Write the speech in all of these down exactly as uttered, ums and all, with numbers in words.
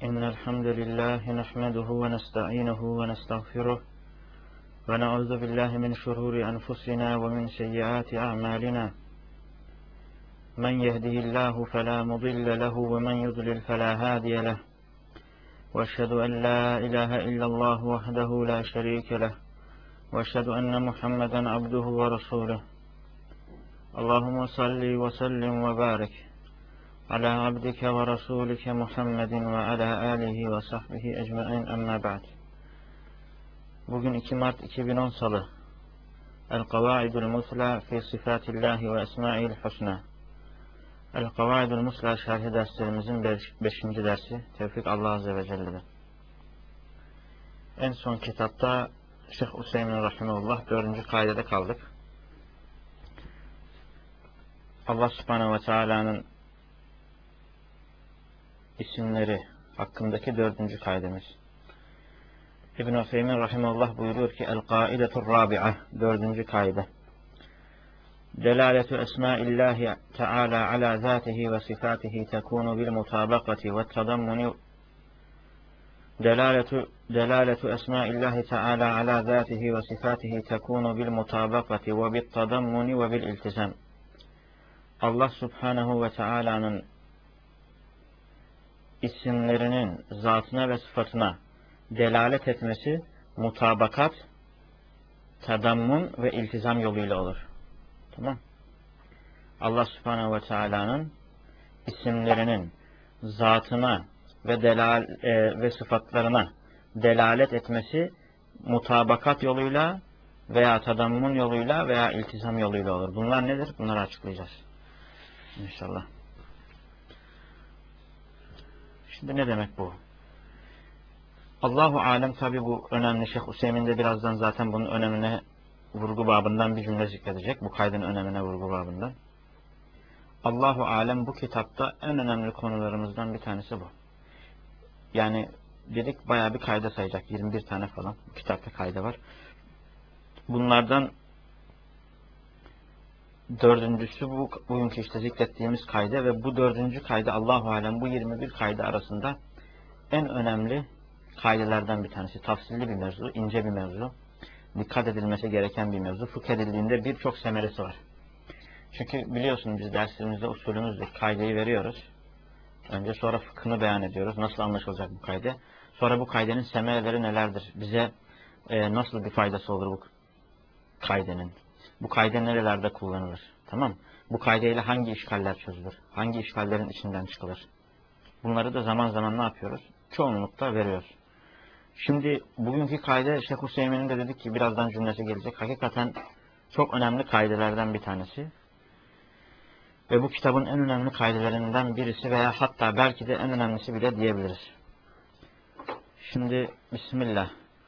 إن الحمد لله نحمده ونستعينه ونستغفره ونعوذ بالله من شرور أنفسنا ومن سيئات أعمالنا من يهده الله فلا مضل له ومن يضلل فلا هادي له وأشهد أن لا إله إلا الله وحده لا شريك له وأشهد أن محمدا عبده ورسوله اللهم صل وسلم وبارك على عبدك ورسولك محمد وعلى آله وصحبه ecmaîn amma ba'd. Bugün iki Mart iki bin on Salı. El-Kavaidul Musla fi Sifatillahi ve Esma'il Husna. El-Kavaidul Musla şerhi derslerimizin beşinci dersi. Tevfik Allah Azze ve Celle'de. En son kitapta Şeyh Hüseyin Rahimullah dördüncü kaidede kaldık. Allah Subhanahu ve Teala'nın isimleri hakkındaki dördüncü kaidemiz. İbn-i Hüseyin Rahimullah buyuruyor ki El-Kaidetur Rabi'a dördüncü kaide. Delaletu esmaillahi Teala ala zatihi ve sifatihi tekunu bil mutabakati ve tadammuni Delaletu delaletu esmaillahi Teala ala zatihi ve sifatihi tekunu bil mutabakati ve bil tadammuni ve bil iltizam. Allah Subhanahu ve Teala'nın isimlerinin zatına ve sıfatına delalet etmesi mutabakat, tadammun ve iltizam yoluyla olur. Tamam. Allah Subhanahu ve Teala'nın isimlerinin zatına ve delal e, ve sıfatlarına delalet etmesi mutabakat yoluyla veya tadammun yoluyla veya iltizam yoluyla olur. Bunlar nedir? Bunları açıklayacağız. İnşallah. Şimdi ne demek bu? Allahu alem, tabi bu önemli. Şeyh Hüseyin de birazdan zaten bunun önemine vurgu babından bir cümle zikredecek. Bu kaydın önemine vurgu babından. Allahu alem bu kitapta en önemli konularımızdan bir tanesi bu. Yani dedik bayağı bir kayda sayacak. yirmi bir tane falan. Bu kitapta kayda var. Bunlardan dördüncüsü bu bugünkü işte zikrettiğimiz kayda ve bu dördüncü kayda Allahu alem bu yirmi bir kayda arasında en önemli kaydelerden bir tanesi. Tafsilli bir mevzu, ince bir mevzu. Dikkat edilmesi gereken bir mevzu. Fıkh edildiğinde birçok semeresi var. Çünkü biliyorsunuz biz derslerimizde usulümüzde kaydeyi veriyoruz. Önce sonra fıkhını beyan ediyoruz. Nasıl anlaşılacak bu kayde? Sonra bu kaydenin semereleri nelerdir? Bize e, nasıl bir faydası olur bu kaydenin? Bu kayde nerelerde kullanılır? Tamam. Bu kaydeyle hangi işgaller çözülür? Hangi işgallerin içinden çıkılır? Bunları da zaman zaman ne yapıyoruz? Çoğunlukla veriyoruz. Şimdi bugünkü kayde Şeyh Hüseyin'in de dedik ki birazdan cümlesi gelecek. Hakikaten çok önemli kaydelerden bir tanesi. Ve bu kitabın en önemli kaydelerinden birisi veya hatta belki de en önemlisi bile diyebiliriz. Şimdi Bismillah.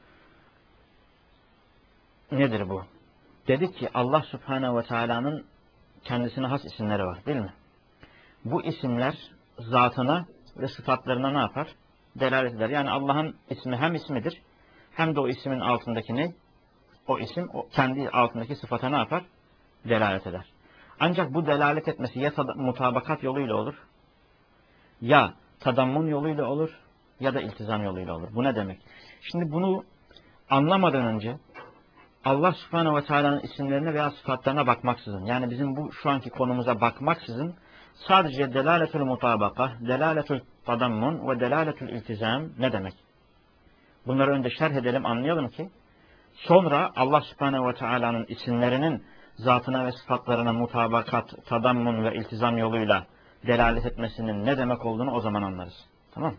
Nedir bu? Dedik ki Allah Subhanahu ve Teala'nın kendisine has isimleri var, değil mi? Bu isimler zatına ve sıfatlarına ne yapar? Delalet eder. Yani Allah'ın ismi hem ismidir, hem de o ismin altındaki ne? O isim o kendi altındaki sıfata ne yapar? Delalet eder. Ancak bu delalet etmesi ya mutabakat yoluyla olur, ya tadammun yoluyla olur, ya da iltizam yoluyla olur. Bu ne demek? Şimdi bunu anlamadan önce Allah Subhanahu ve Teala'nın isimlerine veya sıfatlarına bakmaksızın, yani bizim bu şu anki konumuza bakmaksızın sadece delaletül mutabaka, delaletül tadammun ve delaletül iltizam ne demek? Bunları önce şerh edelim, anlayalım ki sonra Allah Subhanahu ve Teala'nın isimlerinin zatına ve sıfatlarına mutabakat, tadammun ve iltizam yoluyla delalet etmesinin ne demek olduğunu o zaman anlarız. Tamam?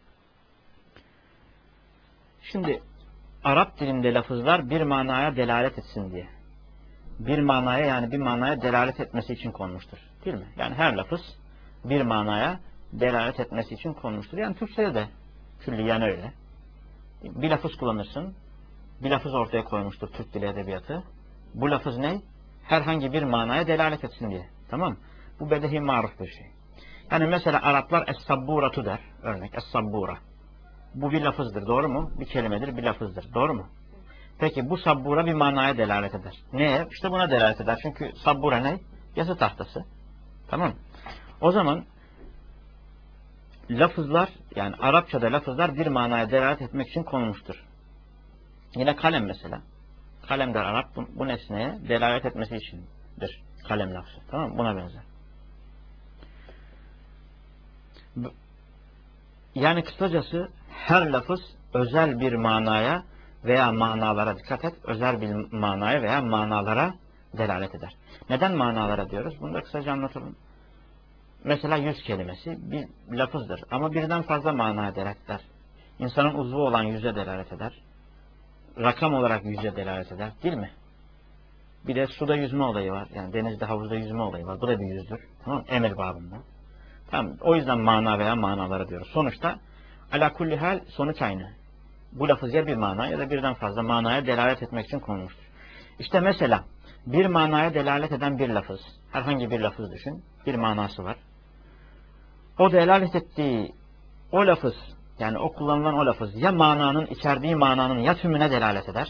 Şimdi Arap dilinde lafızlar bir manaya delalet etsin diye. Bir manaya yani bir manaya delalet etmesi için konmuştur. Değil mi? Yani her lafız bir manaya delalet etmesi için konmuştur. Yani Türkçe'de de külliyen öyle. Bir lafız kullanırsın. Bir lafız ortaya koymuştur Türk dili edebiyatı. Bu lafız ne? Herhangi bir manaya delalet etsin diye. Tamam. Bu bedehi maruf bir şey. Yani mesela Araplar es-sabburatu der. Örnek es-sabbura. Bu bir lafızdır. Doğru mu? Bir kelimedir, bir lafızdır. Doğru mu? Peki bu sabbura bir manaya delalet eder. Neye? İşte buna delalet eder. Çünkü sabbura ne? Yazı tahtası. Tamam. O zaman lafızlar, yani Arapçada lafızlar bir manaya delalet etmek için konulmuştur. Yine kalem mesela. Kalem de Arap bu, bu nesneye delalet etmesi içindir. Kalem lafzı. Tamam mı? Buna benzer. Yani kısacası her lafız özel bir manaya veya manalara, dikkat et, özel bir manaya veya manalara delalet eder. Neden manalara diyoruz? Bunu da kısaca anlatalım. Mesela yüz kelimesi bir lafızdır ama birden fazla manaya delalet eder. İnsanın uzvu olan yüze delalet eder. Rakam olarak yüze delalet eder, değil mi? Bir de suda yüzme olayı var. Yani denizde, havuzda yüzme olayı var. Bu da bir yüzdür. Tamam mı? Emir babında. Tamam. O yüzden mana veya manalara diyoruz. Sonuçta ala kulli hal sonuç aynı. Bu lafız ya bir mana ya da birden fazla manaya delalet etmek için konulmuştur. İşte mesela bir manaya delalet eden bir lafız. Herhangi bir lafız düşün. Bir manası var. O delalet ettiği o lafız, yani o kullanılan o lafız ya mananın, içerdiği mananın ya tümüne delalet eder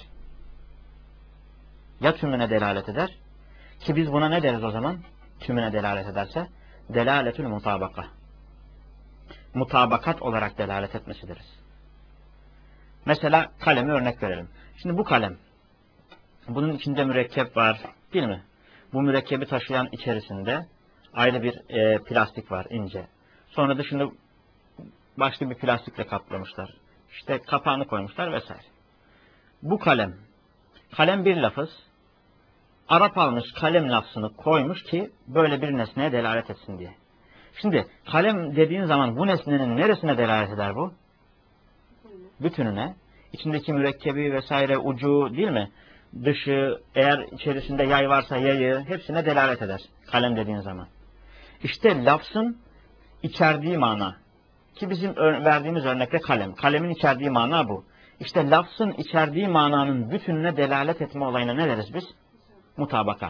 ya tümüne delalet eder ki biz buna ne deriz o zaman? Tümüne delalet ederse delaletül mutabaka. Mutabakat olarak delalet etmesi deriz. Mesela kalemi örnek verelim. Şimdi bu kalem, bunun içinde mürekkep var, değil mi? Bu mürekkebi taşıyan içerisinde ayrı bir e, plastik var, ince. Sonra dışında başka bir plastikle kaplamışlar. İşte kapağını koymuşlar vesaire. Bu kalem, kalem bir lafız. Arap almış kalem lafzını koymuş ki böyle bir nesneye delalet etsin diye. Şimdi kalem dediğin zaman bu nesnenin neresine delalet eder bu? Bütününe. İçindeki mürekkebi vesaire, ucu, değil mi? Dışı, eğer içerisinde yay varsa yayı, hepsine delalet eder kalem dediğin zaman. İşte lafzın içerdiği mana, ki bizim verdiğimiz örnekte kalem. Kalemin içerdiği mana bu. İşte lafzın içerdiği mananın bütününe delalet etme olayına ne deriz biz? Mutabaka.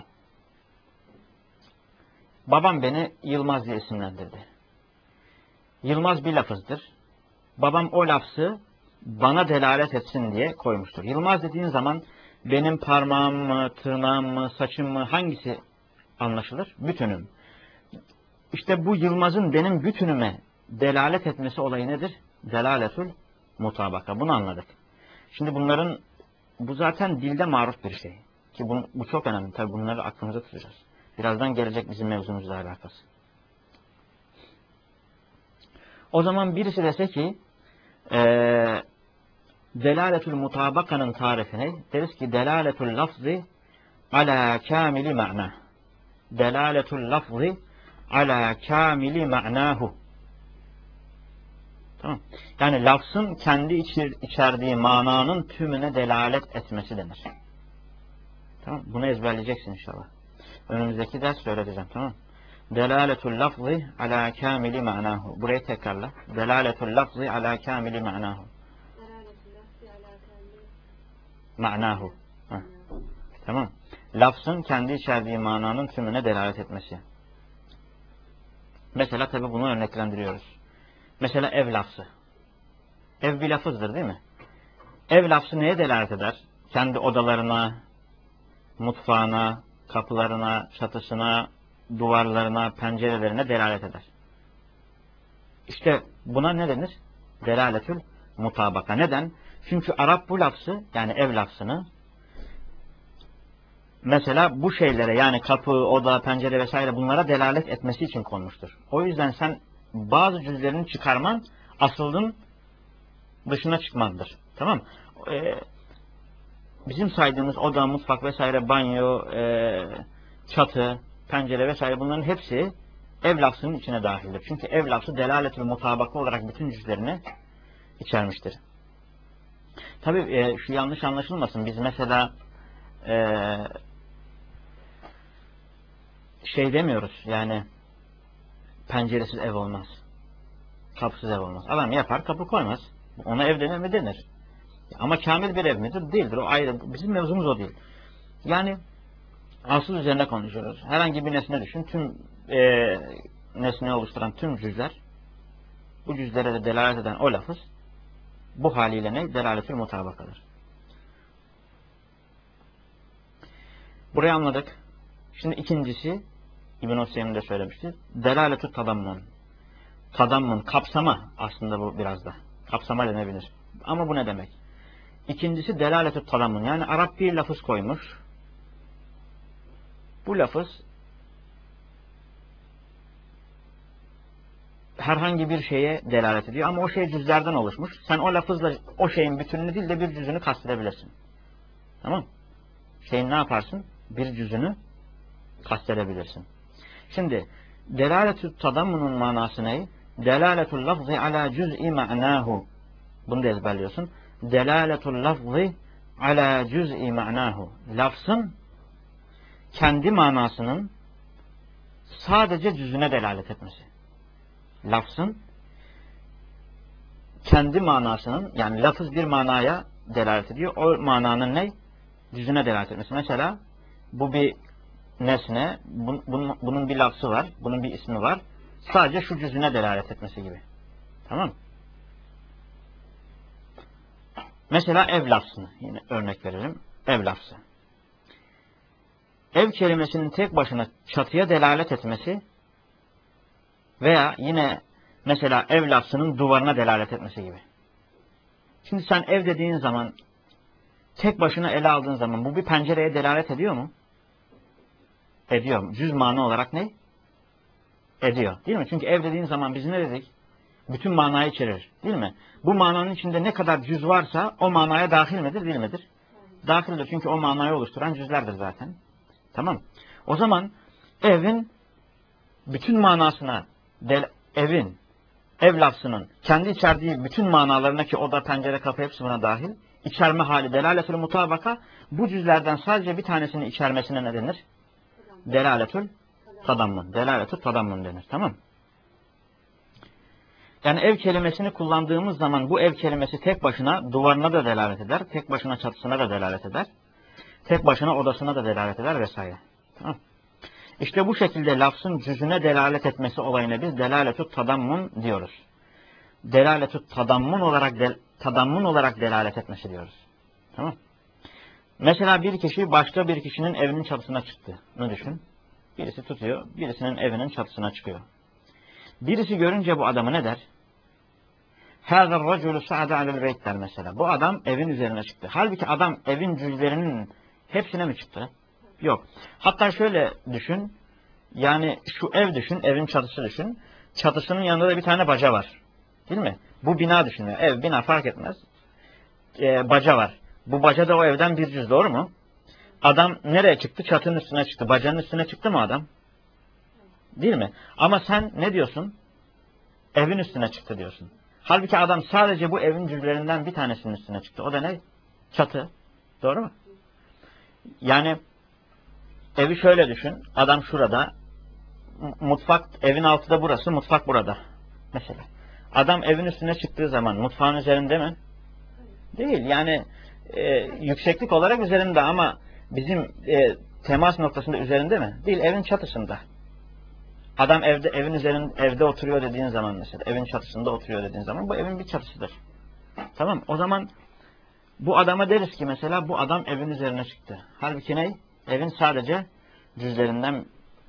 Babam beni Yılmaz diye isimlendirdi. Yılmaz bir lafızdır. Babam o lafzı bana delalet etsin diye koymuştur. Yılmaz dediğin zaman benim parmağım mı, tırnağım mı, saçım mı, hangisi anlaşılır? Bütünüm. İşte bu Yılmaz'ın benim bütünüme delalet etmesi olayı nedir? Delaletül mutabaka. Bunu anladık. Şimdi bunların, bu zaten dilde maruf bir şey. Ki bu, bu çok önemli. Tabi bunları aklımıza tutacağız. Birazdan gelecek bizim mevzumuzla alakası. O zaman birisi dese ki ee, delaletül mutabakanın tarifini deriz ki delaletül lafzi ala kamili ma'na. Delaletül lafzi ala kamili ma'nahu. Tamam. Yani lafzın kendi içer, içerdiği mananın tümüne delalet etmesi denir. Tamam. Bunu ezberleyeceksin inşallah. Önümüzdeki ders söyleteceğim. Tamam. Delaletul lafzi ala kamili ma'nahu. Burayı tekrarla. Delaletul lafzi ala kamili ma'nahu. Ma'nahu. Heh. Tamam. Lafzın kendi içerdiği mananın tümüne delalet etmesi. Mesela tabi bunu örneklendiriyoruz. Mesela ev lafzı. Ev bir lafızdır değil mi? Ev lafzı neye delalet eder? Kendi odalarına, mutfağına, kapılarına, çatısına, duvarlarına, pencerelerine delalet eder. İşte buna ne denir? Delaletül mutabaka. Neden? Çünkü Arap bu lafzı, yani ev lafzını mesela bu şeylere, yani kapı, oda, pencere vesaire bunlara delalet etmesi için konmuştur. O yüzden sen bazı cüzlerini çıkarman asıldın dışına çıkmandır. Tamam. Ee, bizim saydığımız oda, mutfak vesaire, banyo, e, çatı, pencere vesaire bunların hepsi ev lafzının içine dahildir. Çünkü ev lafzı delaletül mutabaka olarak bütün cüzlerini içermiştir. Tabii e, şu yanlış anlaşılmasın. Biz mesela e, şey demiyoruz, yani penceresiz ev olmaz. Kapısız ev olmaz. Adam yapar, kapı koymaz. Ona ev denir mi? Denir. Ama kamil bir ev midir? Değildir. O ayrı. Bizim mevzumuz o değil. Yani asıl üzerine konuşuyoruz. Herhangi bir nesne düşün. Tüm e, nesneyi oluşturan tüm cüzler, bu cüzlere de delalet eden o lafız bu haliyle ne? Delaletül mutabakadır. Burayı anladık. Şimdi ikincisi İbn-i Hüseyin de söylemiştir. Delaletü tadammun. tadammun, kapsama aslında bu biraz da. Kapsama denebilir. Ama bu ne demek? İkincisi delaletü tadammun. Yani Arap bir lafız koymuş. Bu lafız herhangi bir şeye delalet ediyor ama o şey cüzlerden oluşmuş. Sen o lafızla o şeyin bütününü değil de bir cüzünü kastedebilirsin. Tamam? Şeyin ne yaparsın? Bir cüzünü kastedebilirsin. Şimdi delaletü tadammunun manası ne? Delaletul lafzı ala cüz'i ma'nahu. Bunu da ezberliyorsun. Delaletul lafzı ala cüz'i ma'nahu. Lafzın kendi manasının sadece cüzüne delalet etmesi. Lafzın kendi manasının, yani lafız bir manaya delalet ediyor. O mananın ne? Cüzüne delalet etmesi. Mesela bu bir nesne, bunun, bunun bir lafzı var, bunun bir ismi var. Sadece şu cüzüne delalet etmesi gibi. Tamam. Mesela ev lafzını yine örnek verelim. Ev lafzı. Ev kelimesinin tek başına çatıya delalet etmesi veya yine mesela ev lafzının duvarına delalet etmesi gibi. Şimdi sen ev dediğin zaman, tek başına ele aldığın zaman bu bir pencereye delalet ediyor mu? Ediyor. Cüz mana olarak ne? Ediyor. Değil mi? Çünkü ev dediğin zaman biz ne dedik? Bütün manayı içerir. Değil mi? Bu mananın içinde ne kadar cüz varsa o manaya dahil midir, değil midir? Dahildir. Çünkü o manayı oluşturan cüzlerdir zaten. Tamam. O zaman evin bütün manasına, evin, ev lafzının kendi içerdiği bütün manalarına, ki oda, pencere, kapı hepsi buna dahil, içerme hali delaletül mutabaka, bu cüzlerden sadece bir tanesini içermesine ne denir? Delaletül tadammun. Delaletül tadammun denir. Tamam. Yani ev kelimesini kullandığımız zaman bu ev kelimesi tek başına duvarına da delalet eder, tek başına çatısına da delalet eder, tek başına odasına da delalet eder vesaire. Tamam. İşte bu şekilde lafzın cüzüne delalet etmesi olayına biz delaletü tadammun diyoruz. Delaletü tadammun olarak de, tadammun olarak delalet etmesi diyoruz. Tamam. Mesela bir kişi başka bir kişinin evinin çatısına çıktı. Ne düşün? Birisi tutuyor, birisinin evinin çatısına çıkıyor. Birisi görünce bu adamı ne der? Hâzâ racûlü sa'ade alel beyt der mesela. Bu adam evin üzerine çıktı. Halbuki adam evin cüzlerinin hepsine mi çıktı? Yok. Hatta şöyle düşün. Yani şu ev düşün, evin çatısı düşün. Çatısının yanında da bir tane baca var. Değil mi? Bu bina düşün. Ev, bina fark etmez. Ee, baca var. Bu baca da o evden bir cüz, doğru mu? Adam nereye çıktı? Çatının üstüne çıktı. Bacanın üstüne çıktı mı adam? Değil mi? Ama sen ne diyorsun? Evin üstüne çıktı diyorsun. Halbuki adam sadece bu evin cüzlerinden bir tanesinin üstüne çıktı. O da ne? Çatı. Doğru mu? Yani evi şöyle düşün. Adam şurada. Mutfak, evin altı da burası. Mutfak burada. Mesela. Adam evin üstüne çıktığı zaman mutfağın üzerinde mi? Değil. Yani e, yükseklik olarak üzerinde ama bizim e, temas noktasında üzerinde mi? Değil. Evin çatısında. Adam evde evin üzerinde evde oturuyor dediğin zaman mesela, evin çatısında oturuyor dediğin zaman bu evin bir çatısıdır. Tamam? O zaman bu adama deriz ki mesela bu adam evin üzerine çıktı. Halbuki ne? Evin sadece cüzlerinden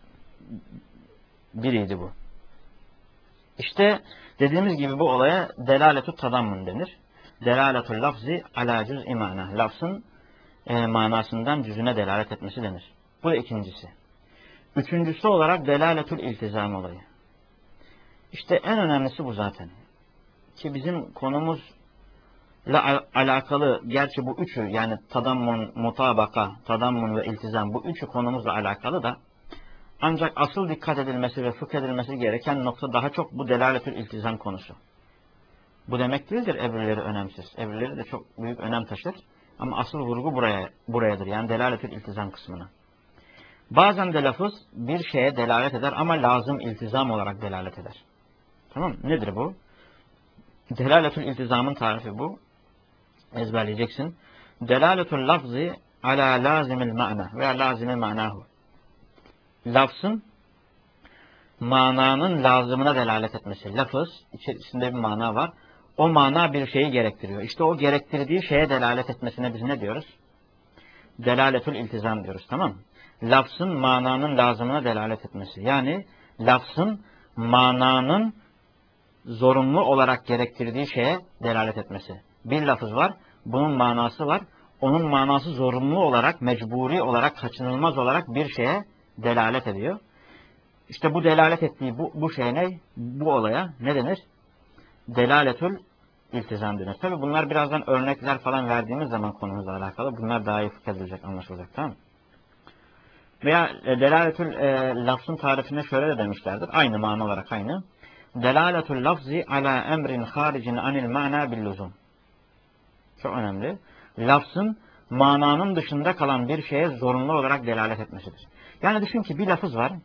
biriydi bu. İşte dediğimiz gibi bu olaya delaletü tadammun denir. Delaletü lafzi ala cüz'i mana. Lafzın e, manasından cüzüne delalet etmesi denir. Bu da ikincisi. Üçüncüsü olarak delaletül iltizam olayı. İşte en önemlisi bu zaten. Ki bizim konumuzla alakalı, gerçi bu üçü yani tadammun, mutabaka, tadammun ve iltizam, bu üçü konumuzla alakalı da ancak asıl dikkat edilmesi ve fıkh edilmesi gereken nokta daha çok bu delaletül iltizam konusu. Bu demek değildir ebreleri önemsiz. Ebreleri de çok büyük önem taşır. Ama asıl vurgu buraya burayadır. Yani delaletül iltizam kısmına. Bazen de lafız bir şeye delalet eder ama lazım iltizam olarak delalet eder. Tamam mı? Nedir bu? Delaletül iltizamın tarifi bu. Ezberleyeceksin. Delaletül lafzı ala lazimil ma'na veya lazimil ma'nahu. Lafzın mananın lazımına delalet etmesi. Lafız, içerisinde bir mana var. O mana bir şeyi gerektiriyor. İşte o gerektirdiği şeye delalet etmesine biz ne diyoruz? Delaletül iltizam diyoruz. Tamam mı? Lafzın mananın lazımına delalet etmesi. Yani lafzın mananın zorunlu olarak gerektirdiği şeye delalet etmesi. Bir lafız var, bunun manası var. Onun manası zorunlu olarak, mecburi olarak, kaçınılmaz olarak bir şeye delalet ediyor. İşte bu delalet ettiği bu, bu şey ne? Bu olaya ne denir? Delaletül iltizam denir. Tabi bunlar birazdan örnekler falan verdiğimiz zaman konumuzla alakalı. Bunlar daha iyi fıkh edilecek, anlaşılacak, tamam mı? Veya e, delaletül e, lafzın tarifine şöyle de demişlerdir. Aynı mana olarak aynı. Delaletül lafzi ala emrin haricin anil ma'na billuzum. Çok önemli. Lafzın mananın dışında kalan bir şeye zorunlu olarak delalet etmesidir. Yani düşün ki bir lafız var.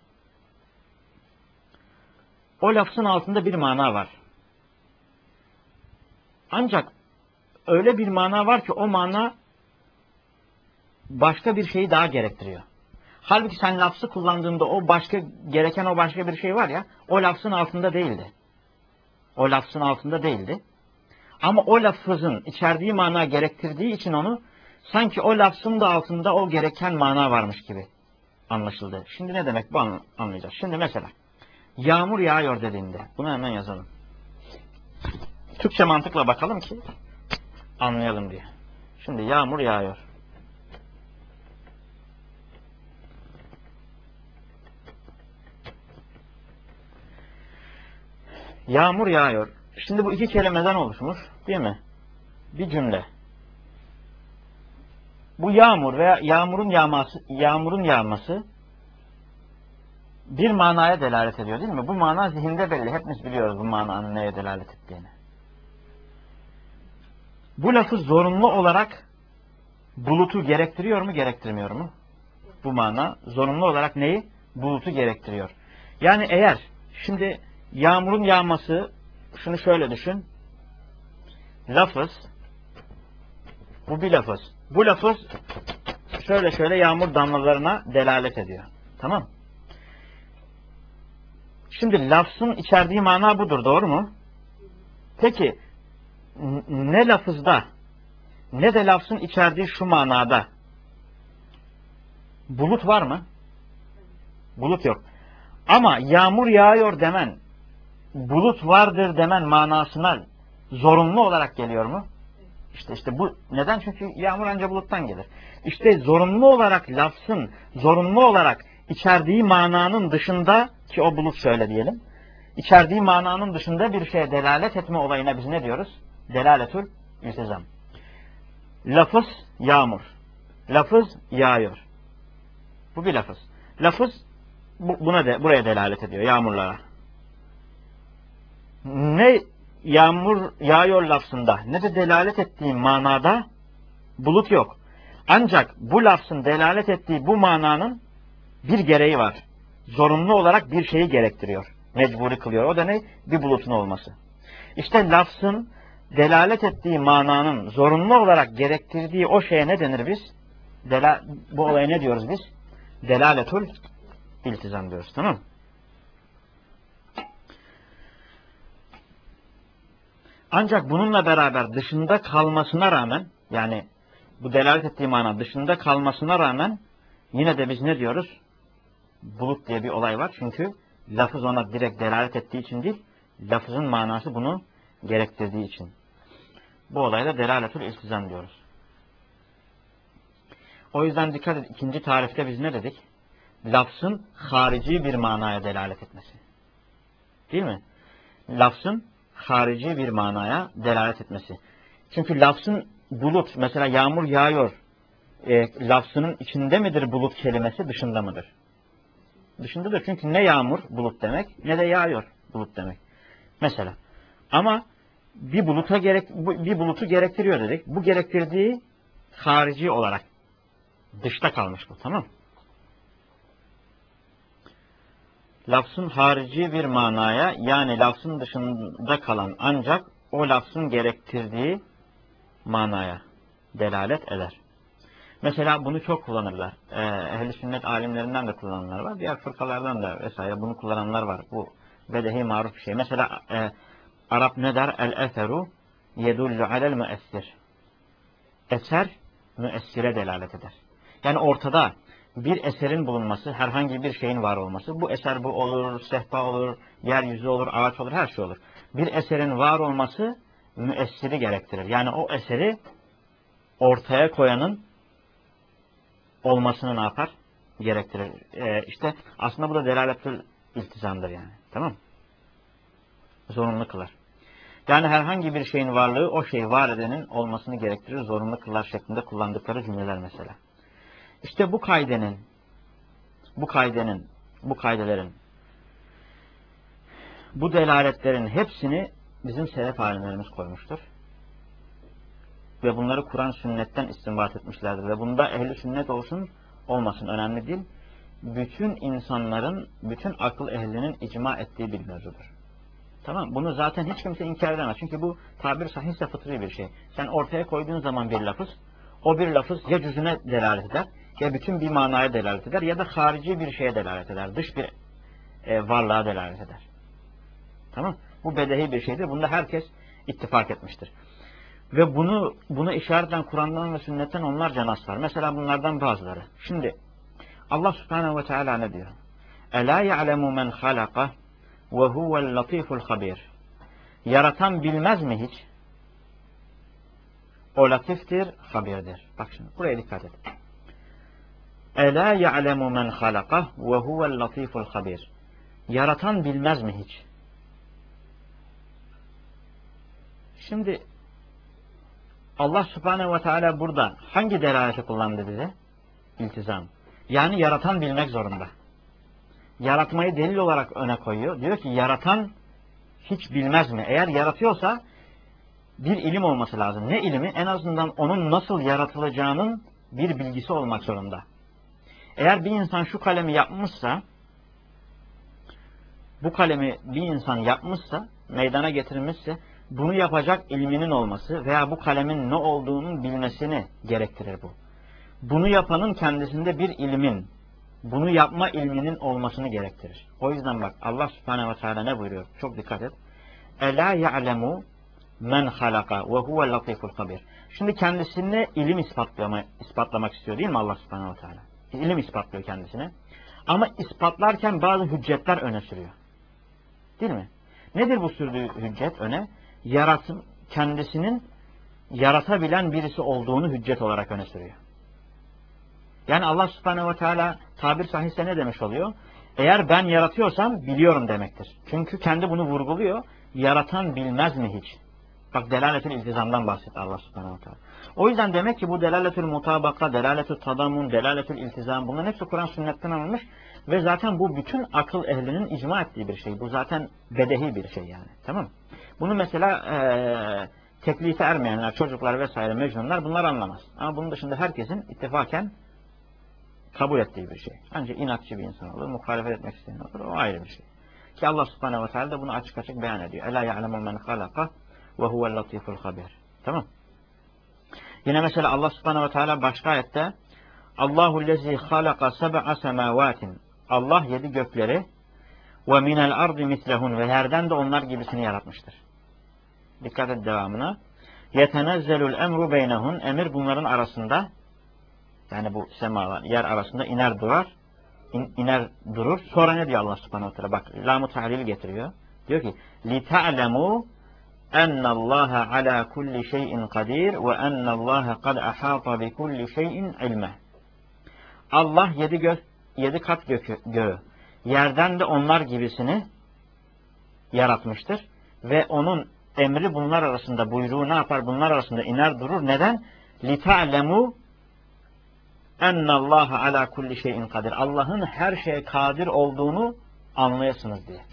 O lafzın altında bir mana var. Ancak öyle bir mana var ki o mana başka bir şeyi daha gerektiriyor. Halbuki sen lafzı kullandığında o başka gereken o başka bir şey var ya, o lafzın altında değildi. O lafzın altında değildi. Ama o lafızın içerdiği mana gerektirdiği için onu sanki o lafzın da altında o gereken mana varmış gibi anlaşıldı. Şimdi ne demek bu anlayacağız. Şimdi mesela yağmur yağıyor dediğinde bunu hemen yazalım. Türkçe mantıkla bakalım ki anlayalım diye. Şimdi yağmur yağıyor. Yağmur yağıyor. Şimdi bu iki kelimeden oluşmuş, değil mi? Bir cümle. Bu yağmur veya yağmurun yağması, yağmurun yağması bir manaya delalet ediyor, değil mi? Bu mana zihinde belli. Hepimiz biliyoruz bu mananın neye delalet ettiğini. Bu lafı zorunlu olarak bulutu gerektiriyor mu, gerektirmiyor mu? Bu mana zorunlu olarak neyi? Bulutu gerektiriyor. Yani eğer şimdi yağmurun yağması, şunu şöyle düşün. Lafız, bu bir lafız. Bu lafız şöyle şöyle yağmur damlalarına delalet ediyor. Tamam. Şimdi lafzın içerdiği mana budur, doğru mu? Peki ne lafızda ne de lafzın içerdiği şu manada bulut var mı? Bulut yok. Ama yağmur yağıyor demen, bulut vardır demen manasına zorunlu olarak geliyor mu? İşte işte bu neden? Çünkü yağmur ancak buluttan gelir. İşte zorunlu olarak lafzın zorunlu olarak içerdiği mananın dışında, ki o bulut şöyle diyelim, içerdiği mananın dışında bir şeye delalet etme olayına biz ne diyoruz? Delaletül iltizam. Lafız yağmur. Lafız yağıyor. Bu bir lafız. Lafız bu, buna de, buraya delalet ediyor, yağmurlara. Ne yağmur yağıyor lafzında ne de delalet ettiği manada bulut yok. Ancak bu lafzın delalet ettiği bu mananın bir gereği var. Zorunlu olarak bir şeyi gerektiriyor. Mecburi kılıyor. O da ne? Bir bulutun olması. İşte lafzın delalet ettiği mananın zorunlu olarak gerektirdiği o şeye ne denir biz? Dela, bu olaya ne diyoruz biz? Delaletul iltizam diyoruz. Tamam mı? Ancak bununla beraber dışında kalmasına rağmen, yani bu delalet ettiği mana dışında kalmasına rağmen yine de biz ne diyoruz? Bulut diye bir olay var. Çünkü lafız ona direkt delalet ettiği için değil, lafızın manası bunu gerektirdiği için. Bu olayda delaletül iltizam diyoruz. O yüzden dikkat edin. İkinci tarifte biz ne dedik? Lafzın harici bir manaya delalet etmesi. Değil mi? Lafzın harici bir manaya delalet etmesi. Çünkü lafzın bulut, mesela yağmur yağıyor, e, lafzının içinde midir bulut kelimesi, dışında mıdır? Dışındadır. Çünkü ne yağmur bulut demek, ne de yağıyor bulut demek. Mesela. Ama bir buluta gerek, bir bulutu gerektiriyor dedik. Bu gerektirdiği harici olarak dışta kalmış bu. Tamam. Lafzın harici bir manaya, yani lafzın dışında kalan ancak o lafzın gerektirdiği manaya delalet eder. Mesela bunu çok kullanırlar. Ee, Ehl-i sünnet alimlerinden de kullananlar var. Diğer fırkalardan da vesaire bunu kullananlar var. Bu bedehi maruf bir şey. Mesela e, Arap ne der? El-eseru yedullu alel müessir. Eser müessire delalet eder. Yani ortada bir eserin bulunması, herhangi bir şeyin var olması. Bu eser bu olur, sehpa olur, yeryüzü olur, ağaç olur, her şey olur. Bir eserin var olması müessiri gerektirir. Yani o eseri ortaya koyanın olmasını ne yapar? Gerektirir. Ee, işte aslında bu da delaletül iltizamdır yani. Tamam mı? Zorunlu kılar. Yani herhangi bir şeyin varlığı o şeyi var edenin olmasını gerektirir. Zorunlu kılar şeklinde kullandıkları cümleler mesela. İşte bu kaidenin bu kaidenin bu kaidelerin bu delaletlerin hepsini bizim selef alimlerimiz koymuştur. Ve bunları Kur'an sünnetten istinbat etmişlerdir. Ve bunda ehli sünnet olsun olmasın önemli değil. Bütün insanların, bütün akıl ehlinin icma ettiği bir mevzudur. Tamam, bunu zaten hiç kimse inkar edemez. Çünkü bu tabir sahihse fıtri bir şey. Sen ortaya koyduğun zaman bir lafız, o bir lafız ya cüzüne delalet eder, ya bütün bir manaya delalet eder, ya da harici bir şeye delalet eder. Dış bir e, varlığa delalet eder. Tamam, bu bedehi bir şeydir. Bunda herkes ittifak etmiştir. Ve bunu bunu işaretten Kur'an'dan ve sünnetten onlarca nas var. Mesela bunlardan bazıları. Şimdi Allah Subhanahu ve Teala ne diyor? Ela ya'lemu men halaka ve huvel latiful habir. Yaratan bilmez mi hiç? O latiftir, habirdir. Bak şimdi buraya dikkat et. Ela ya'lemu men halaka ve huvel latiful habir. Yaratan bilmez mi hiç? Şimdi Allah Subhanahu ve Teala burada hangi delaleti kullandı bize? İltizam. Yani yaratan bilmek zorunda. Yaratmayı delil olarak öne koyuyor. Diyor ki yaratan hiç bilmez mi? Eğer yaratıyorsa bir ilim olması lazım. Ne ilimi? En azından onun nasıl yaratılacağının bir bilgisi olmak zorunda. Eğer bir insan şu kalemi yapmışsa, bu kalemi bir insan yapmışsa, meydana getirmişse, bunu yapacak ilminin olması veya bu kalemin ne olduğunun bilmesini gerektirir bu. Bunu yapanın kendisinde bir ilmin, bunu yapma ilminin olmasını gerektirir. O yüzden bak Allah Subhanahu ve Teala ne buyuruyor? Çok dikkat et. Ela ya'lemu men halaka ve huve latiful habir. Şimdi kendisine ilim ispatlama, ispatlamak istiyor değil mi Allah Subhanahu ve Teala? İlim ispatlıyor kendisine. Ama ispatlarken bazı hüccetler öne sürüyor. Değil mi? Nedir bu sürdüğü hüccet öne? Yaratım, kendisinin yaratabilen birisi olduğunu hüccet olarak öne sürüyor. Yani Allah Subhanahu ve Teala tabir sahihse ne demiş oluyor? Eğer ben yaratıyorsam biliyorum demektir. Çünkü kendi bunu vurguluyor. Yaratan bilmez mi hiç? Bak delaletül iltizamdan bahsetti Allah Subhanahu ve Teala. O yüzden demek ki bu delaletül mutabaka, delaletül tadamun, delaletül iltizam bunların hepsi Kur'an sünnetten alınmış. Ve zaten bu bütün akıl ehlinin icma ettiği bir şey. Bu zaten bedehi bir şey yani. Tamam mı? Bunu mesela ee, teklife ermeyenler, çocuklar vesaire, mecnunlar bunlar anlamaz. Ama bunun dışında herkesin ittifaken kabul ettiği bir şey. Ancak inatçı bir insan olur, muhalefet etmek isteyen olur. O ayrı bir şey. Ki Allah Subhanahu ve Teala da bunu açık açık beyan ediyor. Ela ya'lemu men halaka ve huvel latiful habir. Tamam. Yine mesela Allah Subhanahu ve Teala başka ayette Allahu lezi halaka seb'a semavatin. Allah yedi gökleri ve minel ardı mislehun ve yerden de onlar gibisini yaratmıştır. Dikkat et devamına. Yetenezzelul emru beynehun. Emir bunların arasında, yani bu semalar, yer arasında iner durar. In, iner durur. Sonra ne diyor Allah Subhanahu ve Teala? Bak lam-ı tahlil getiriyor. Diyor ki li ta'lemu ennallaha ala kulli şeyin kadir ve ennallaha kad ahata bi kulli şeyin ilme. Allah yedi gök, yedi kat gökü, göğü, yerden de onlar gibisini yaratmıştır ve onun emri bunlar arasında, buyruğu ne yapar? Bunlar arasında iner durur. Neden? لِتَعْلَمُوا اَنَّ اللّٰهَ عَلَى كُلِّ şeyin kadir. Allah'ın her şeye kadir olduğunu anlayasınız diye.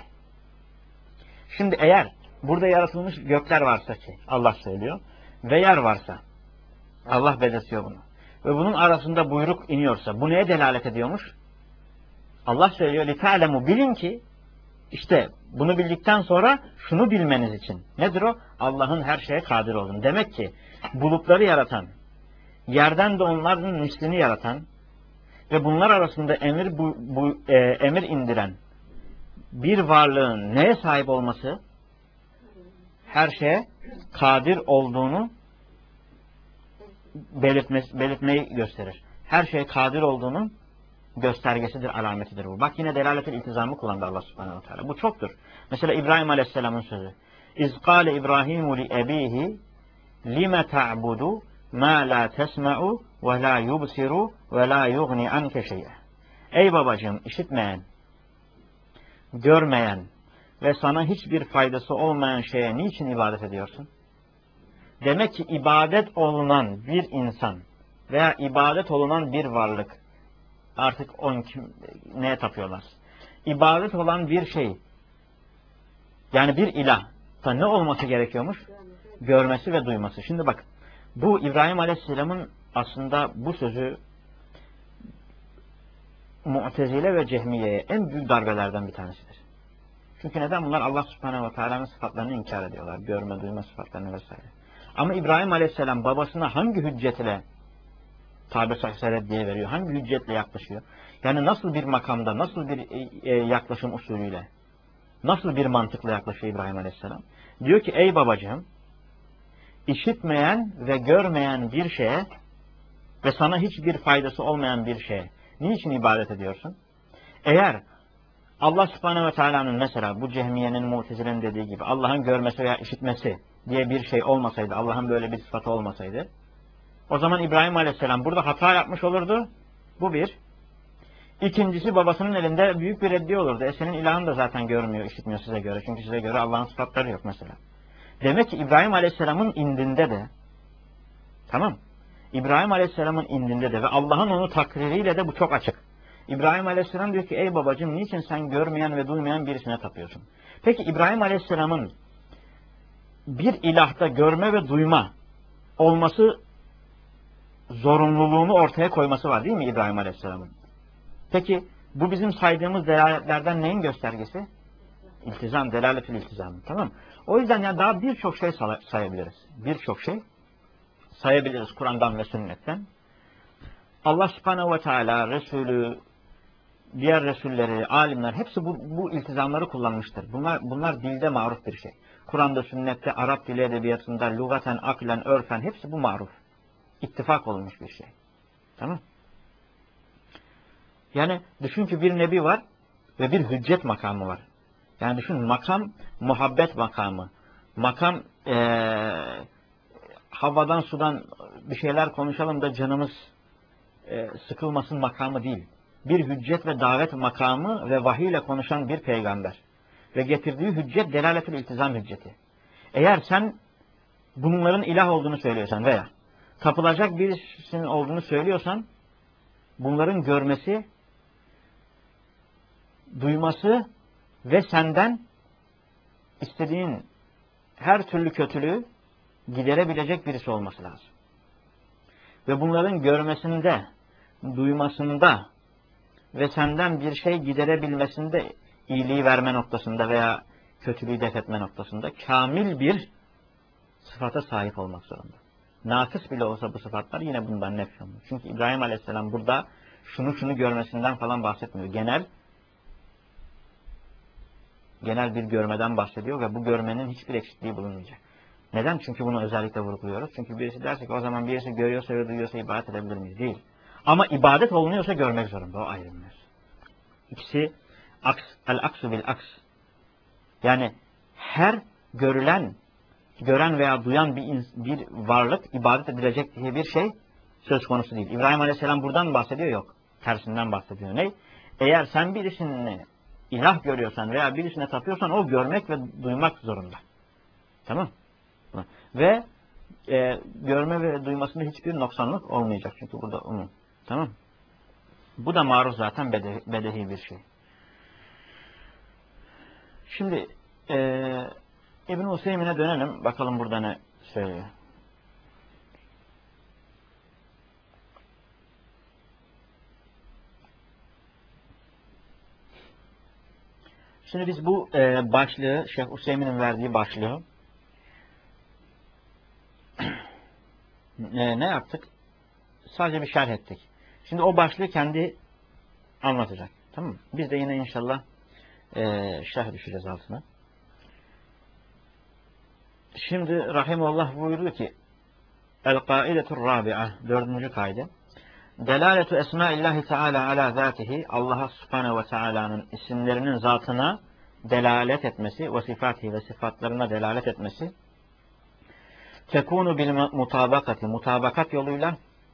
Şimdi eğer burada yaratılmış gökler varsa ki Allah söylüyor ve yer varsa Allah belirtiyor bunu ve bunun arasında buyruk iniyorsa bu neye delalet ediyormuş? Allah söylüyor لِتَعْلَمُوا bilin ki İşte bunu bildikten sonra şunu bilmeniz için. Nedir o? Allah'ın her şeye kadir olduğunu. Demek ki bulutları yaratan, yerden de onların mislini yaratan ve bunlar arasında emir bu, bu e, emir indiren bir varlığın neye sahip olması? Her şeye kadir olduğunu belirtmesi, belirtmeyi gösterir. Her şeye kadir olduğunun göstergesidir, alametidir bu. Bak yine delaletül iltizamı kullandı Allah Subhanahu ve Teala. Bu çoktur. Mesela İbrahim Aleyhisselam'ın sözü. İz kâle İbrahimu li ebihi lime ta'budu ma la tesma'u ve la yubsiru ve la yugni anke şey'e. Ey babacığım, işitmeyen, görmeyen ve sana hiçbir faydası olmayan şeye niçin ibadet ediyorsun? Demek ki ibadet olunan bir insan veya ibadet olunan bir varlık, artık on kim, neye tapıyorlar? İbadet olan bir şey, yani bir ilah da ne olması gerekiyormuş? Görmesi ve duyması. Şimdi bak, bu İbrahim Aleyhisselam'ın aslında bu sözü Mu'tezile ve Cehmiye'ye en büyük darbelerden bir tanesidir. Çünkü neden? Bunlar Allah Subhanahu ve Teala'nın sıfatlarını inkar ediyorlar. Görme, duyma sıfatlarını vesaire. Ama İbrahim Aleyhisselam babasına hangi hüccetle tabir sahih diye veriyor? Hangi hüccetle yaklaşıyor? Yani nasıl bir makamda, nasıl bir e, yaklaşım usulüyle, nasıl bir mantıkla yaklaşıyor İbrahim Aleyhisselam? Diyor ki ey babacığım, işitmeyen ve görmeyen bir şeye ve sana hiçbir faydası olmayan bir şeye niçin ibadet ediyorsun? Eğer Allah Subhanahu ve Teala'nın mesela bu Cehmiye'nin, Mu'tezile'nin dediği gibi Allah'ın görmesi veya işitmesi diye bir şey olmasaydı, Allah'ın böyle bir sıfatı olmasaydı, o zaman İbrahim Aleyhisselam burada hata yapmış olurdu. Bu bir. İkincisi, babasının elinde büyük bir reddiye olurdu. E senin ilahın da zaten görmüyor, işitmiyor size göre. Çünkü size göre Allah'ın sıfatları yok mesela. Demek ki İbrahim Aleyhisselam'ın indinde de, tamam, İbrahim Aleyhisselam'ın indinde de ve Allah'ın onu takririyle de bu çok açık. İbrahim Aleyhisselam diyor ki ey babacığım, niçin sen görmeyen ve duymayan birisine tapıyorsun? Peki İbrahim Aleyhisselam'ın bir ilahta görme ve duyma olması zorunluluğunu ortaya koyması var değil mi İbrahim Aleyhisselam'ın? Peki bu bizim saydığımız delaletlerden neyin göstergesi? İltizam, delaletül iltizam. Tamam. O yüzden ya daha birçok şey sayabiliriz. Birçok şey sayabiliriz Kur'an'dan ve sünnetten. Allah Subhanahu ve Teala, Resulü, diğer Resulleri, alimler hepsi bu, bu iltizamları kullanmıştır. Bunlar, bunlar dilde maruf bir şey. Kur'an'da, sünnette, Arap dili edebiyatında, lugaten, aklen, örfen hepsi bu maruf. İttifak olmuş bir şey. Tamam. Yani düşün ki bir nebi var ve bir hüccet makamı var. Yani düşün, makam muhabbet makamı. Makam ee, havadan sudan bir şeyler konuşalım da canımız e, sıkılmasın makamı değil. Bir hüccet ve davet makamı ve vahiy ile konuşan bir peygamber. Ve getirdiği hüccet delaletül iltizam hücceti. Eğer sen bunların ilah olduğunu söylüyorsan veya tapılacak birisinin olduğunu söylüyorsan, bunların görmesi, duyması ve senden istediğin her türlü kötülüğü giderebilecek birisi olması lazım. Ve bunların görmesinde, duymasında ve senden bir şey giderebilmesinde, iyiliği verme noktasında veya kötülüğü def etme noktasında kamil bir sıfata sahip olmak zorunda. Nakıs bile olsa bu sıfatlar yine bundan nefret olmuyor. Çünkü İbrahim Aleyhisselam burada şunu şunu görmesinden falan bahsetmiyor. Genel genel bir görmeden bahsediyor ve bu görmenin hiçbir eksikliği bulunmayacak. Neden? Çünkü bunu özellikle vurguluyoruz. Çünkü birisi derse ki o zaman birisi görüyorsa ve duyuyorsa ibadet edebilir miyiz? Değil. Ama ibadet olunuyorsa görmek zorunda. O ayrı bir mevzu. İkisi aks, el aksu bil aks. Yani her görülen, gören veya duyan bir, bir varlık ibadet edilecek diye bir şey söz konusu değil. İbrahim Aleyhisselam buradan bahsediyor, yok. Tersinden bahsediyor. Ne? Eğer sen birisini ilah görüyorsan veya birisine tapıyorsan o görmek ve duymak zorunda. Tamam? Ve e, görme ve duymasında hiçbir noksanlık olmayacak. Çünkü burada umum. Tamam? Bu da maruz zaten bedehi, bedehi bir şey. Şimdi e, İbn-i Hüseyin'e dönelim. Bakalım burada ne söylüyor. Şimdi biz bu e, başlığı, Şeyh Hüseyin'in verdiği başlığı e, ne yaptık? Sadece bir şerh ettik. Şimdi o başlığı kendi anlatacak. Tamam mı? Biz de yine inşallah e, şerh düşeceğiz altına. Şimdi Rahimullah buyurdu ki El-Kaidetur Rabi'a, dördüncü kaide. Delaletu esmaillahi teala ala zatihi, Allah'a subhanehu ve teala'nın isimlerinin zatına delalet etmesi ve sıfatı ve sıfatlarına delalet etmesi tekunu bil mutabakati mutabakat yoluyla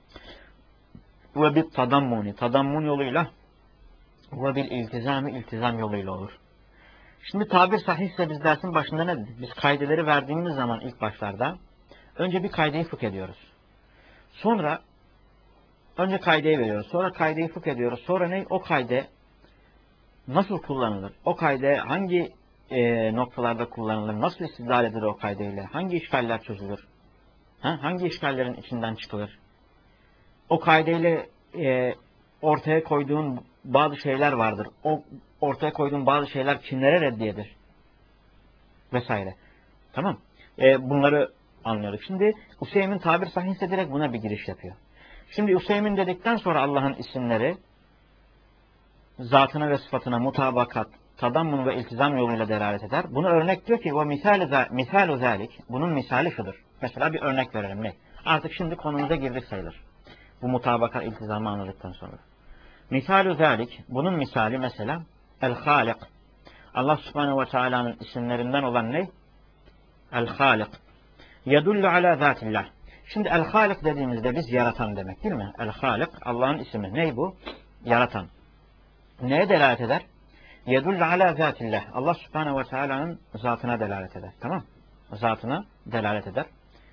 ve bil tadammuni tadammun yoluyla ve bil iltizami iltizam yoluyla olur. Şimdi tabir sahihse biz dersin başında ne dedik? Biz kaideleri verdiğimiz zaman ilk başlarda önce bir kaideyi fıkh ediyoruz. Sonra önce kaideyi veriyoruz. Sonra kaideyi fıkh ediyoruz. Sonra ne? O kaide nasıl kullanılır? O kaide hangi e, noktalarda kullanılır? Nasıl istidlal edilir o kaideyle? Hangi işgaller çözülür? Ha? Hangi işgallerin içinden çıkılır? O kaideyle e, ortaya koyduğun bazı şeyler vardır. O ortaya koyduğun bazı şeyler kimlere reddiyedir? Vesaire. Tamam. E, bunları anlıyorduk. Şimdi Hüseyin tabir sahihse direkt buna bir giriş yapıyor. Şimdi Hüseyin dedikten sonra Allah'ın isimleri zatına ve sıfatına mutabakat, tadammun ve iltizam yoluyla delalet eder. Bunu örnek diyor ki o misal misal zalik. Bunun misali şudur. Mesela bir örnek verelim ne? Artık şimdi konumuza girdik sayılır. Bu mutabakat iltizamı anladıktan sonra. Misal zalik. Bunun misali mesela el-Halik. Allah Subhanahu ve Teala'nın isimlerinden olan ne? El-Halik. Yedullu ala zatillah. Şimdi el-Halik dediğimizde biz yaratan demek değil mi? El-Halik Allah'ın ismi. Ney bu? Yaratan. Neye delalet eder? Yedullu ala zatillah. Allah Subhanahu ve Teala'nın zatına delalet eder. Tamam? Zatına delalet eder.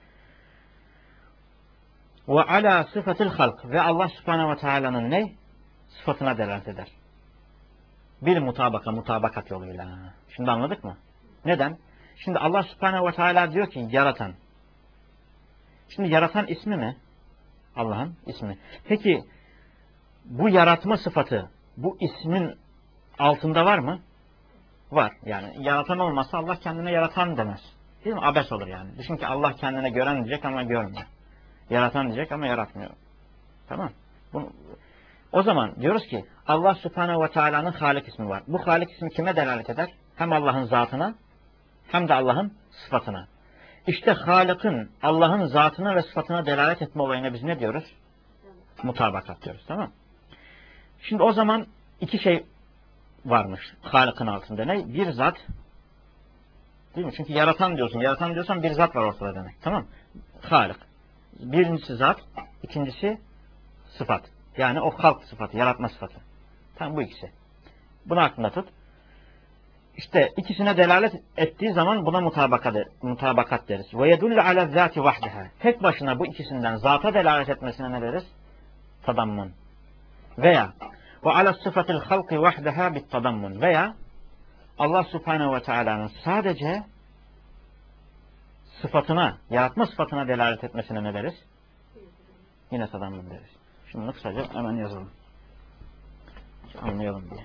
Ve ala sıfatil halk. Ve Allah Subhanahu ve Teala'nın ne? Sıfatına delalet eder. Bir mutabaka, mutabakat yoluyla. Şimdi anladık mı? Neden? Şimdi Allah Subhanahu ve Teala diyor ki yaratan. Şimdi yaratan ismi mi? Allah'ın ismi. Peki bu yaratma sıfatı bu ismin altında var mı? Var. Yani yaratan olmasa Allah kendine yaratan demez. Değil mi? Abes olur yani. Düşün ki Allah kendine gören diyecek ama görmüyor. Yaratan diyecek ama yaratmıyor. Tamam. Bunu, o zaman diyoruz ki Allah Subhanahu ve Teala'nın Halik ismi var. Bu Halik ismi kime delalet eder? Hem Allah'ın zatına hem de Allah'ın sıfatına. İşte Halik'in Allah'ın zatına ve sıfatına delalet etme olayına biz ne diyoruz? Mutabakat diyoruz. Tamam. Şimdi o zaman iki şey varmış Halik'in altında. Ne? Bir zat. Değil mi? Çünkü yaratan diyorsun. Yaratan diyorsan bir zat var ortada demek. Tamam. Halik. Birincisi zat. İkincisi sıfat. Yani o halk sıfatı. Yaratma sıfatı. Tamam bu ikisi. Bunu aklında tut. İşte ikisine delalet ettiği zaman buna mutabakat, mutabakat deriz. Ve yedullu ala zati vahdeha. Tek başına bu ikisinden zata delalet etmesine ne deriz? Tadammun. Veya ve ala sıfatil halki vahdeha bit tadammun. Veya Allah Subhanahu ve Teala'nın sadece sıfatına, yaratma sıfatına delalet etmesine ne deriz? Yine tadammun deriz. Şimdi bunu kısaca hemen yazalım. Anlayalım diye.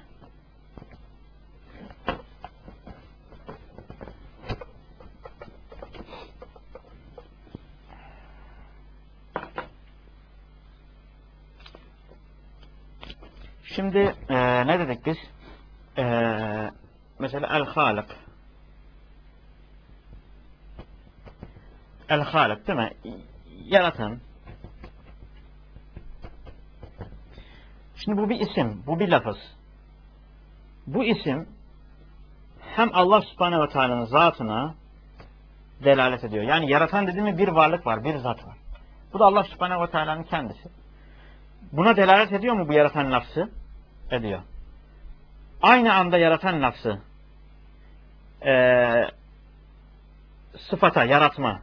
Şimdi e, ne dedik biz? E, mesela el-Halik. El-Halik değil mi? Yaratan. Şimdi bu bir isim, bu bir lafız. Bu isim hem Allah Subhanahu ve Teala'nın zatına delalet ediyor. Yani yaratan dediğimiz bir varlık var, bir zat var. Bu da Allah Subhanahu ve Teala'nın kendisi. Buna delalet ediyor mu bu yaratan lafzı? Ediyor. Aynı anda yaratan lafzı ee, sıfata, yaratma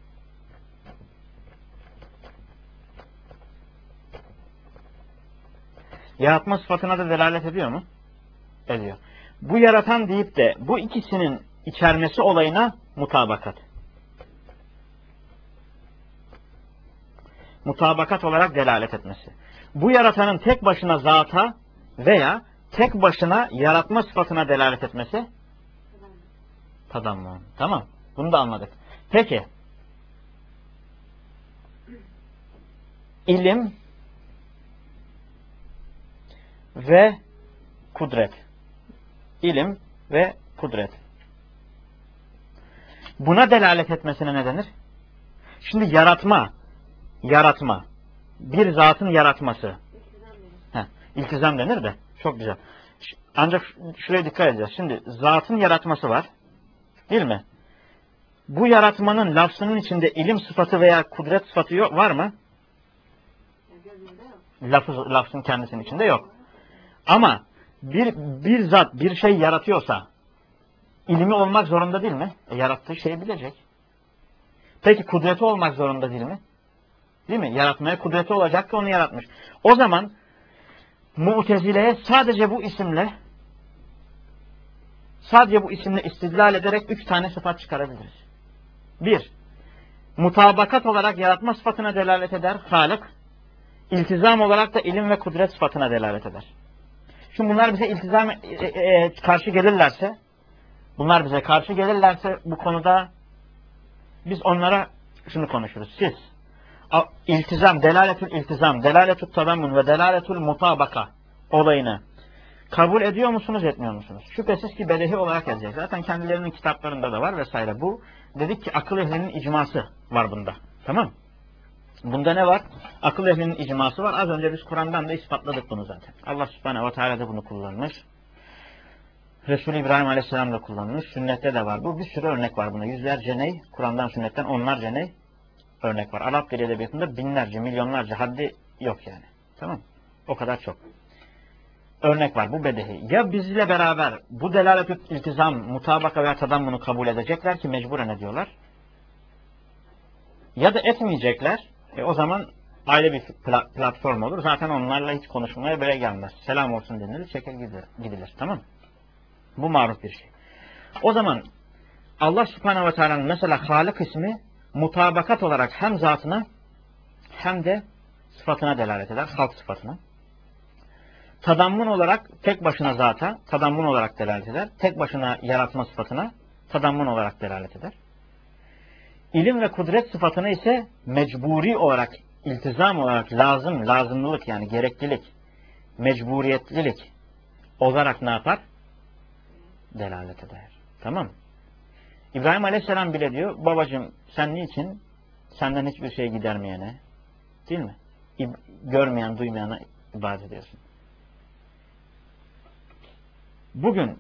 yaratma sıfatına da delalet ediyor mu? Ediyor. Bu yaratan deyip de bu ikisinin içermesi olayına mutabakat. Mutabakat olarak delalet etmesi. Bu yaratanın tek başına zata veya tek başına yaratma sıfatına delalet etmesi tadammun. Tamam. Bunu da anladık. Peki. İlim ve kudret. İlim ve kudret. Buna delalet etmesine ne denir? Şimdi yaratma, yaratma. Bir zatın yaratması. Heh, iltizam denir de. Çok güzel. Ancak şuraya dikkat edeceğiz. Şimdi zatın yaratması var. Değil mi? Bu yaratmanın lafzının içinde ilim sıfatı veya kudret sıfatı yok, var mı? Lafız, lafzın kendisinin içinde yok. Ama bir, bir zat bir şey yaratıyorsa ilmi olmak zorunda değil mi? E, yarattığı şeyi bilecek. Peki kudreti olmak zorunda değil mi? Değil mi? Yaratmaya kudreti olacak ki onu yaratmış. O zaman Mu'tezile'ye sadece bu isimle sadece bu isimle istidlal ederek üç tane sıfat çıkarabiliriz. Bir, mutabakat olarak yaratma sıfatına delalet eder. Halık. İltizam olarak da ilim ve kudret sıfatına delalet eder. Şimdi bunlar bize iltizam e, e, karşı gelirlerse bunlar bize karşı gelirlerse bu konuda biz onlara şunu konuşuruz. Siz iltizam, delaletül iltizam, delaletül tadammun ve delaletül mutabaka olayını kabul ediyor musunuz, etmiyor musunuz? Şüphesiz ki bedehi olarak gelecek. Zaten kendilerinin kitaplarında da var vesaire. Bu dedik ki akıl ehlinin icması var bunda. Tamam? Bunda ne var? Akıl ehlinin icması var. Az önce biz Kur'an'dan da ispatladık bunu zaten. Allah Subhanahu ve Teala da bunu kullanmış. Resul-i İbrahim Aleyhisselam da kullanmış. Sünnette de var. Bu bir sürü örnek var buna. Yüzlerce ney? Kur'an'dan, sünnetten onlarca ney? Örnek var. Arap dili edebiyatında binlerce, milyonlarca, haddi yok yani. Tamam? O kadar çok. Örnek var. Bu bedehi. Ya bizle beraber bu delalet-ü iltizam, mutabaka veya tadammunu kabul edecekler ki mecburen ediyorlar. Ya da etmeyecekler. E o zaman ayrı bir platform olur. Zaten onlarla hiç konuşmaya böyle gelmez. Selam olsun denilir, çeker gidilir. gidilir. Tamam? Bu maruf bir şey. O zaman Allah Subhanahu ve Teala'nın mesela Halık ismi mutabakat olarak hem zatına hem de sıfatına delalet eder. Halk sıfatına. Tadammun olarak tek başına zata, tadammun olarak delalet eder. Tek başına yaratma sıfatına tadammun olarak delalet eder. İlim ve kudret sıfatına ise mecburi olarak, iltizam olarak, lazım, lazımlılık yani gereklilik, mecburiyetlilik olarak ne yapar? Delalet eder. Tamam mı? İbrahim Aleyhisselam bile diyor, babacığım sen niçin senden hiçbir şey gidermeyene, değil mi? Görmeyen, duymayana ibadet ediyorsun. Bugün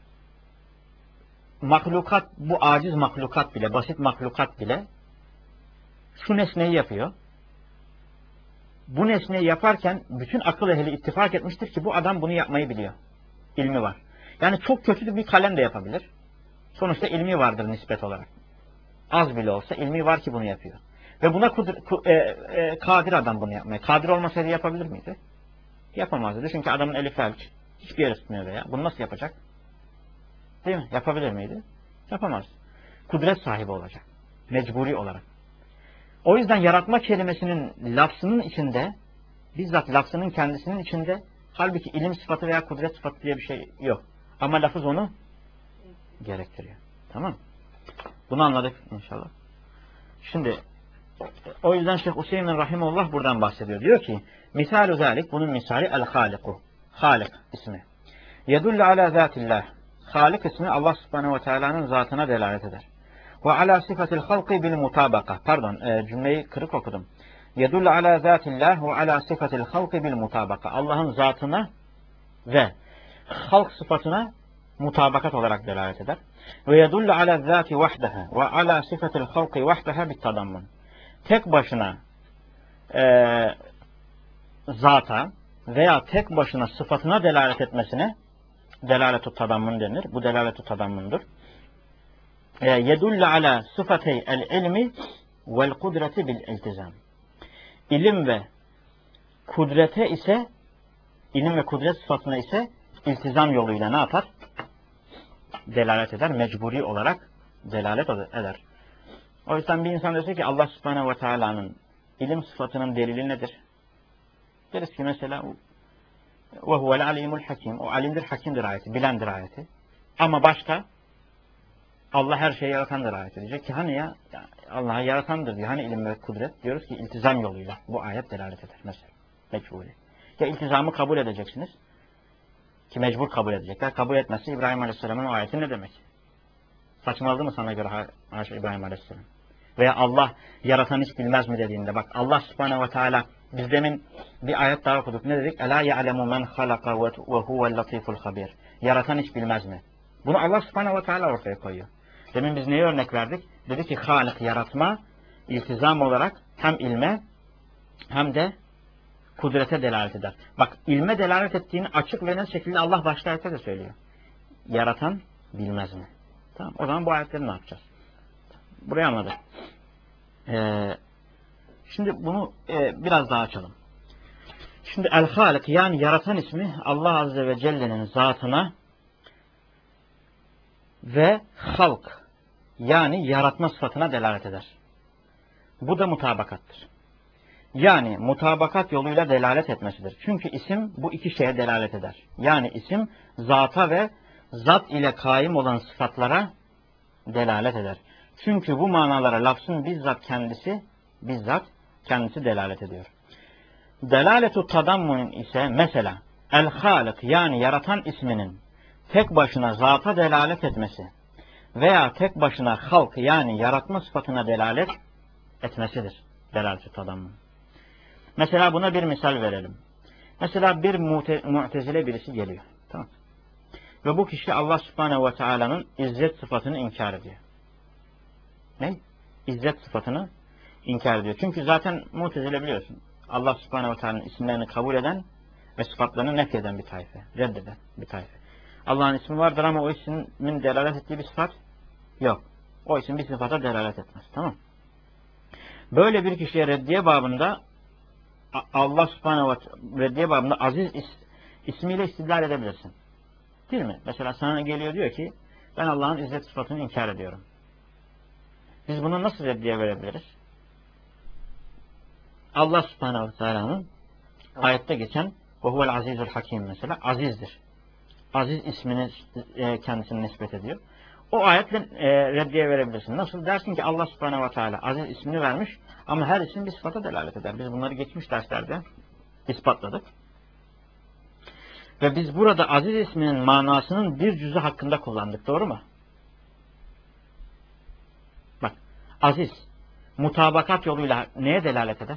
mahlukat, bu aciz mahlukat bile, basit mahlukat bile şu nesneyi yapıyor. Bu nesneyi yaparken bütün akıl ehli ittifak etmiştir ki bu adam bunu yapmayı biliyor. İlmi var. Yani çok kötü bir kalem de yapabilir. Sonuçta ilmi vardır nispet olarak. Az bile olsa ilmi var ki bunu yapıyor. Ve buna kudur, ku, e, e, kadir adam bunu yapmaya. Kadir olmasaydı yapabilir miydi? Yapamazdı. Çünkü adamın eli felç. Hiçbir yere tutmuyor veya. Bunu nasıl yapacak? Değil mi? Yapabilir miydi? Yapamaz. Kudret sahibi olacak. Mecburi olarak. O yüzden yaratma kelimesinin lafzının içinde, bizzat lafzının kendisinin içinde, halbuki ilim sıfatı veya kudret sıfatı diye bir şey yok. Ama lafız onu gerektiriyor. Tamam. Bunu anladık inşallah. Şimdi o yüzden Şeyh Hüseyin Rahimullah buradan bahsediyor. Diyor ki misal-u zalik, bunun misali el-haliku. Halik ismi. Yedullu ala zatillah. Halik ismi Allah Subhanahu ve Teala'nın zatına delalet eder. Ve ala sıfatil halqi bil mutabaka. Pardon, e, cümleyi kırık okudum. Yedullu ala zatillah ve ala sıfatil halqi bil mutabaka. Allah'ın zatına ve halk sıfatına mutabakat olarak delalet eder. Ve yedullu ala zati vahdeha ve ala sıfatil halqi vahdeha bit tadammun. Tek başına e, zata veya tek başına sıfatına delalet etmesine delalet-u tadammun denir. Bu delalet-u tadammundur. Yedullu ala sıfatey el-ilmi vel-kudreti bil-iltizam. İlim ve kudrete ise, ilim ve kudret sıfatına ise iltizam yoluyla ne yapar? Delalet eder. Mecburi olarak delalet eder. O yüzden bir insan dese ki Allah Subhanahu ve Teala'nın ilim sıfatının delili nedir? Deriz ki mesela ve huvel alimul hakim. O alimdir, hakimdir ayeti, bilendir ayeti. Ama başka Allah her şeyi yaratandır ayeti. Diyecek ki hani ya, ya Allah'ı yaratandır diyor. Hani ilim ve kudret? Diyoruz ki iltizam yoluyla bu ayet delalet eder mesela. Mecburi. Ya iltizamı kabul edeceksiniz ki mecbur kabul edecekler. Kabul etmezse İbrahim Aleyhisselam'ın o ayeti ne demek? Saçmaladı mı sana göre haşa İbrahim Aleyhisselam? Veya Allah yaratan hiç bilmez mi dediğinde, bak Allah subhanehu ve teala, biz demin bir ayet daha okuduk. Ne dedik? Ela ya'lemu men halaka ve huvel latiful habir. Yaratan hiç bilmez mi? Bunu Allah subhanehu ve teala ortaya koyuyor. Demin biz neye örnek verdik? Dedi ki halik, yaratma, iltizam olarak hem ilme hem de kudrete delalet eder. Bak, ilme delalet ettiğini açık ve net şekilde Allah başta ayette de söylüyor. Yaratan bilmez mi? Tamam. O zaman bu ayetleri ne yapacağız? Burayı anladık. Ee, şimdi bunu e, biraz daha açalım. Şimdi El-Halik, yani yaratan ismi Allah Azze ve Celle'nin zatına ve halk, yani yaratma sıfatına delalet eder. Bu da mutabakattır. Yani mutabakat yoluyla delalet etmesidir. Çünkü isim bu iki şeye delalet eder. Yani isim zata ve zat ile kaim olan sıfatlara delalet eder. Çünkü bu manalara lafzın bizzat kendisi, bizzat kendisi delalet ediyor. Delaletu tadammun ise mesela El-Halik, yani yaratan isminin tek başına zata delalet etmesi veya tek başına halk, yani yaratma sıfatına delalet etmesidir. Delaletu tadammun. Mesela buna bir misal verelim. Mesela bir mute, mu'tezile birisi geliyor. Tamam. Ve bu kişi Allah subhanehu ve teala'nın izzet sıfatını inkar ediyor. Ne? İzzet sıfatını inkar ediyor. Çünkü zaten mu'tezile biliyorsun, Allah subhanehu ve teala'nın isimlerini kabul eden ve sıfatlarını nefyeden bir tayfe. Reddeden bir tayfe. Allah'ın ismi vardır ama o ismin delalet ettiği bir sıfat yok. O isim bir sıfata delalet etmez. Tamam. Böyle bir kişiye reddiye babında Allah subhanehu ve teala reddiye babında aziz is, ismiyle istidlal edebilirsin. Değil mi? Mesela sana geliyor, diyor ki ben Allah'ın izzet sıfatını inkar ediyorum. Biz bunu nasıl reddiye verebiliriz? Allah subhanehu ve teala'nın ayette geçen ve huvel azizul hakim mesela, azizdir. Aziz ismini e, kendisine nispet ediyor. O ayetle e, reddiye verebilirsin. Nasıl? Dersin ki Allah subhanehu ve teala aziz ismini vermiş ama her isim bir sıfata delalet eder. Biz bunları geçmiş derslerde ispatladık. Ve biz burada aziz isminin manasının bir cüzü hakkında kullandık. Doğru mu? Bak, aziz mutabakat yoluyla neye delalet eder?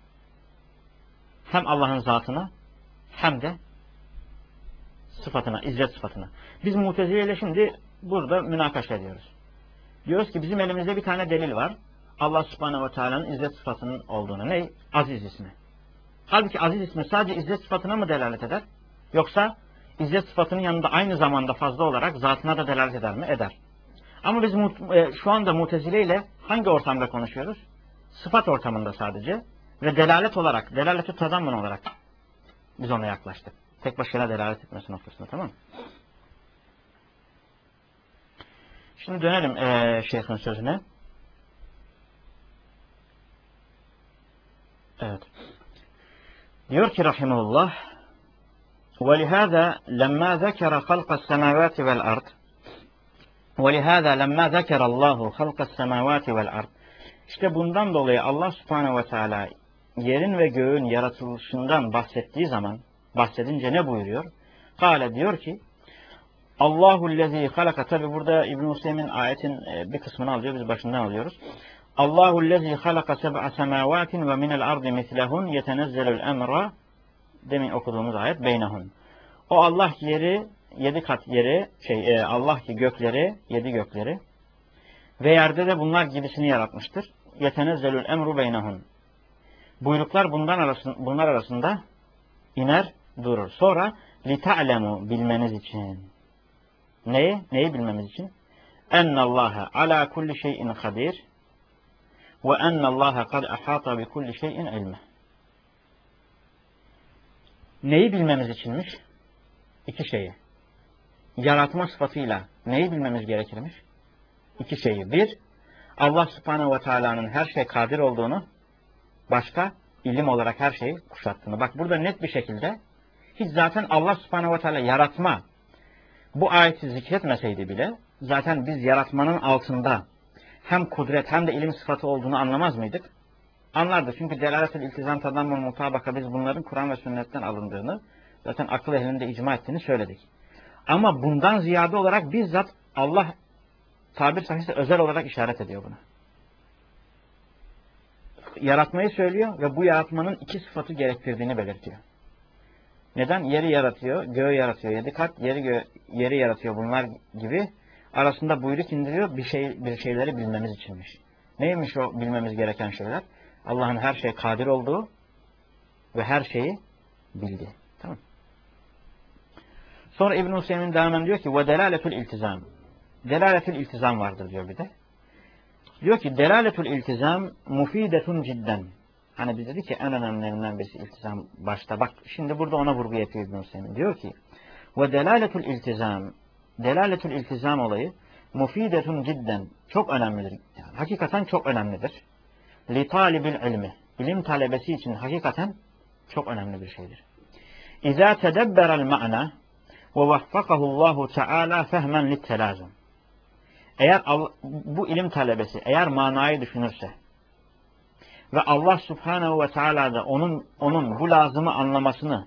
Hem Allah'ın zatına hem de sıfatına, izzet sıfatına. Biz Mu'tezile ile şimdi burada münakaşa ediyoruz. Diyoruz ki bizim elimizde bir tane delil var. Allah subhanehu ve teala'nın izzet sıfatının olduğunu. Ne? Aziz ismi. Halbuki aziz ismi sadece izzet sıfatına mı delalet eder? Yoksa izzet sıfatının yanında aynı zamanda fazla olarak zatına da delalet eder mi? Eder. Ama biz şu anda Mu'tezile ile hangi ortamda konuşuyoruz? Sıfat ortamında sadece. Ve delalet olarak, delalet-i tadammun olarak biz ona yaklaştık. Tek başına delalet etmesi noktasında, tamam mı? Şimdi dönelim ee, şeyhin sözüne. Evet. Diyor ki rahimullah وَلِهَذَا لَمَّا ذَكَرَ خَلْقَ السَّمَاوَاتِ وَالْأَرْضِ وَلِهَذَا لَمَّا ذَكَرَ اللّٰهُ خَلْقَ السَّمَاوَاتِ وَالْأَرْضِ İşte bundan dolayı Allah subhanehu ve teala yerin ve göğün yaratılışından bahsettiği zaman, bahsedince ne buyuruyor? Kale, diyor ki Allahu'llezî halaka, tabi burada İbn-i Hüseyin ayetin bir kısmını alıyor, biz başından alıyoruz. Allahu'llezî halaka seb'a semâvâtin ve minel ardı mislehun yetenezzelul emra, demin okuduğumuz ayet, beynehun. O Allah yeri, yedi kat yeri, şey e, Allah ki gökleri, yedi gökleri ve yerde de bunlar gibisini yaratmıştır. Yetenezzelul emru beynehun. Buyruklar bundan arasında, bunlar arasında iner durur. Sonra lita'lemu, bilmeniz için. Neyi? Neyi bilmemiz için? Ennallâhe alâ kulli şeyin kadir ve ennallâhe kad ahâta bi kulli şeyin ilme. Neyi bilmemiz içinmiş? İki şeyi. Yaratma sıfatıyla neyi bilmemiz gerekirmiş? İki şeyi. Bir, Allah subhanehu ve teala'nın her şeye kadir olduğunu, başka ilim olarak her şeyi kuşattığını. Bak burada net bir şekilde hiç zaten Allah subhanehu ve teala yaratma bu ayeti zikretmeseydi bile zaten biz yaratmanın altında hem kudret hem de ilim sıfatı olduğunu anlamaz mıydık? Anlardık. Çünkü delalet-ül iltizam tadammun mutabaka, biz bunların Kur'an ve sünnetten alındığını, zaten akıl ehlinin de icma ettiğini söyledik. Ama bundan ziyade olarak bizzat Allah tabir sahihse özel olarak işaret ediyor buna. yaratmayı söylüyor ve bu yaratmanın iki sıfatı gerektirdiğini belirtiyor. Neden? Yeri yaratıyor, göğü yaratıyor. Yedi kat yeri, gö yeri yaratıyor bunlar gibi. Arasında buyruk indiriyor bir, şey, bir şeyleri bilmemiz içinmiş. Neymiş o bilmemiz gereken şeyler? Allah'ın her şeye kadir olduğu ve her şeyi bildiği. Tamam. Sonra İbn-i Hüseyin devam diyor ki ve delaletul iltizam. Delaletul iltizam vardır diyor bir de. Diyor ki delaletul iltizam mufidetun cidden. Hani biz dedik ki en önemlilerinden birisi iltizam başta. Bak şimdi burada ona vurgu yapıyor İbn-i Hüseyin. Diyor ki ve delaletul iltizam. Delaletul iltizam olayı mufidetun cidden. Çok önemlidir. Yani, hakikaten çok önemlidir. Li talibil ilmi. İlim talebesi için hakikaten çok önemli bir şeydir. İzâ tedebberel ma'na ve vaffakahullahu teâlâ fehmen littelâzum. Eğer bu ilim talebesi eğer manayı düşünürse ve Allah Subhanahu ve Teala da onun onun bu lazımı anlamasını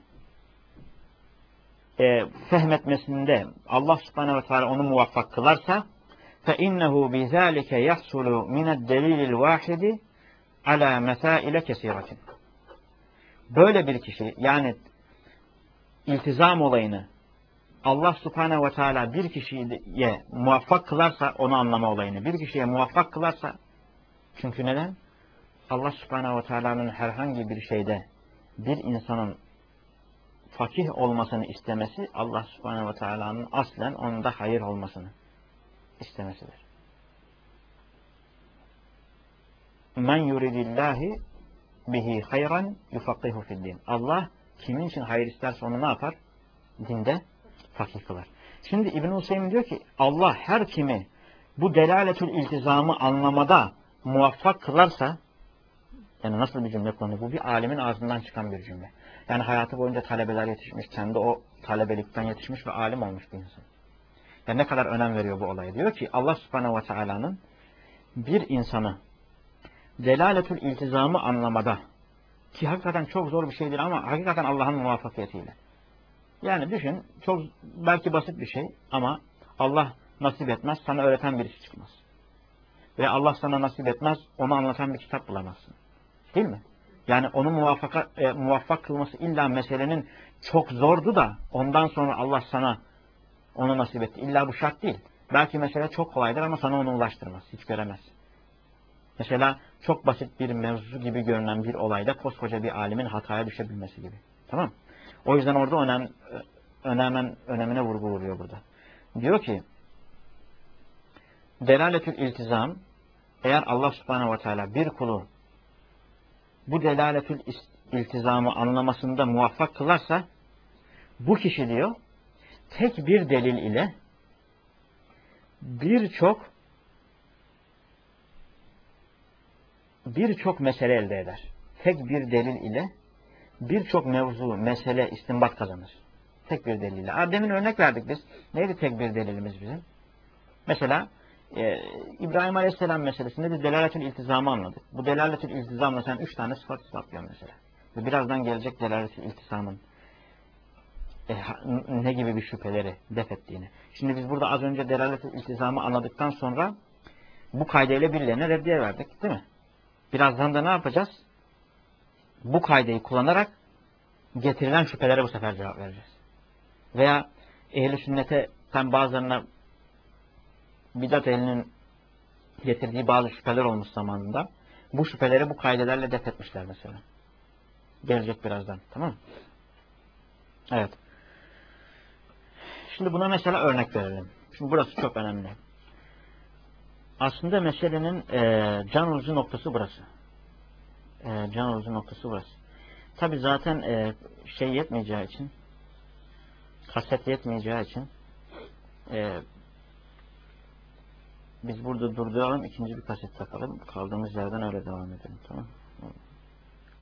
e, fehmetmesinde Allah Subhanahu ve Teala onu muvaffak kılarsa فَاِنَّهُ بِذَٰلِكَ يَحْصُلُ مِنَ الدَّلِيلِ الْوَاحِدِ عَلَى مَسَائِلَ كَسِيرَةٍ. Böyle bir kişi yani iltizam olayını Allah Subhanahu ve Teala bir kişiye muvaffak kılarsa onu anlama olayını bir kişiye muvaffak kılarsa çünkü neden? Allah Subhanahu ve Teala'nın herhangi bir şeyde bir insanın fakih olmasını istemesi Allah Subhanahu ve Teala'nın aslen onda hayır olmasını istemesidir. Men yuridillahi bihi hayran yufakkihu fiddin. Allah kimin için hayır isterse onu ne yapar? Dinde fakih kılar. Şimdi İbn-i Hüseyin diyor ki Allah her kimi bu delaletül iltizamı anlamada muvaffak kılarsa yani nasıl bir cümle konu? Bu bir alimin ağzından çıkan bir cümle. Yani hayatı boyunca talebeler yetişmiş, kendi o talebelikten yetişmiş ve alim olmuş bir insan. Yani ne kadar önem veriyor bu olaya. Diyor ki Allah Subhanahu ve Teala'nın bir insanı delaletül iltizamı anlamada ki hakikaten çok zor bir şeydir ama hakikaten Allah'ın muvaffakiyetiyle. Yani düşün çok belki basit bir şey ama Allah nasip etmez sana öğreten birisi çıkmaz. Ve Allah sana nasip etmez onu anlatan bir kitap bulamazsın. Değil mi? Yani onu muvaffak, e, muvaffak kılması illa meselenin çok zordu da ondan sonra Allah sana onu nasip etti. İlla bu şart değil. Belki mesele çok kolaydır ama sana onu ulaştırmaz. Hiç göremez. Mesela çok basit bir mevzu gibi görünen bir olayda koskoca bir alimin hataya düşebilmesi gibi. Tamam. O yüzden orada önem, önemen, önemine vurgu vuruyor burada. Diyor ki delaletül iltizam eğer Allah Subhanahu ve Teala bir kulu bu delaletül iltizamı anlamasında muvaffak kılarsa bu kişi diyor tek bir delil ile birçok birçok mesele elde eder. Tek bir delil ile birçok mevzu, mesele, istinbat kazanır. Tek bir delil ile. Demin örnek verdik biz. Neydi tek bir delilimiz bizim? Mesela e, İbrahim Aleyhisselam meselesinde de delaletül iltizamı anladık. Bu delaletül iltizamla sen üç tane sıfat ispatlıyorsun mesela. Ve birazdan gelecek delaletül iltizamın e, ne gibi bir şüpheleri def ettiğini. Şimdi biz burada az önce delaletül iltizamı anladıktan sonra bu kaydeyle birilerine reddiye verdik. Değil mi? Birazdan da ne yapacağız? Bu kaydeyi kullanarak getirilen şüphelere bu sefer cevap vereceğiz. Veya ehl-i sünnetten bazılarına bidat ehlinin getirdiği bazı şüpheler olmuş zamanında bu şüpheleri bu kaidelerle def etmişler mesela. Gelecek birazdan. Tamam mı? Evet. Şimdi buna mesela örnek verelim. Şimdi burası çok önemli. Aslında meselenin e, can alıcı noktası burası. E, can alıcı noktası burası. Tabi zaten e, şey yetmeyeceği için kaset yetmeyeceği için e, biz burada durduralım, ikinci bir kaset takalım. Kaldığımız yerden öyle devam edelim. Tamam mı?